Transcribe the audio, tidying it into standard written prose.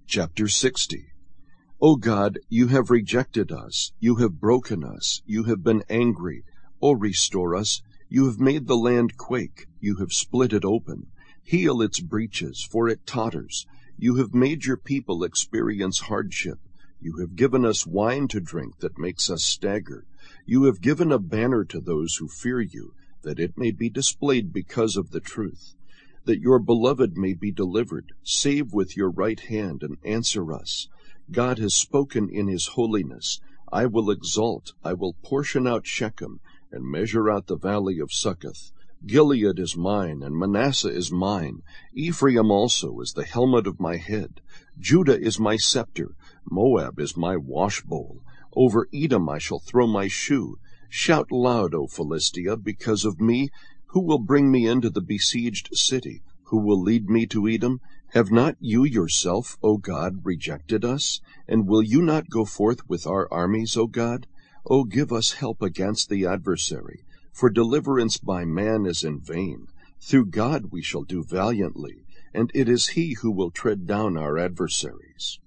Chapter 60. O God, you have rejected us, you have broken us, you have been angry. O restore us, you have made the land quake, you have split it open. Heal its breaches, for it totters. You have made your people experience hardship. You have given us wine to drink that makes us stagger. You have given a banner to those who fear you, that it may be displayed because of the truth. That your beloved may be delivered. Save with your right hand and answer us. God has spoken in his holiness. I will exalt, I will portion out Shechem, and measure out the valley of Succoth. Gilead is mine, and Manasseh is mine. Ephraim also is the helmet of my head. Judah is my scepter. Moab is my washbowl. Over Edom I shall throw my shoe. Shout loud, O Philistia, because of me. Who will bring me into the besieged city? Who will lead me to Edom? Have not you yourself, O God, rejected us? And will you not go forth with our armies, O God? O give us help against the adversary, for deliverance by man is in vain. Through God we shall do valiantly, and it is he who will tread down our adversaries.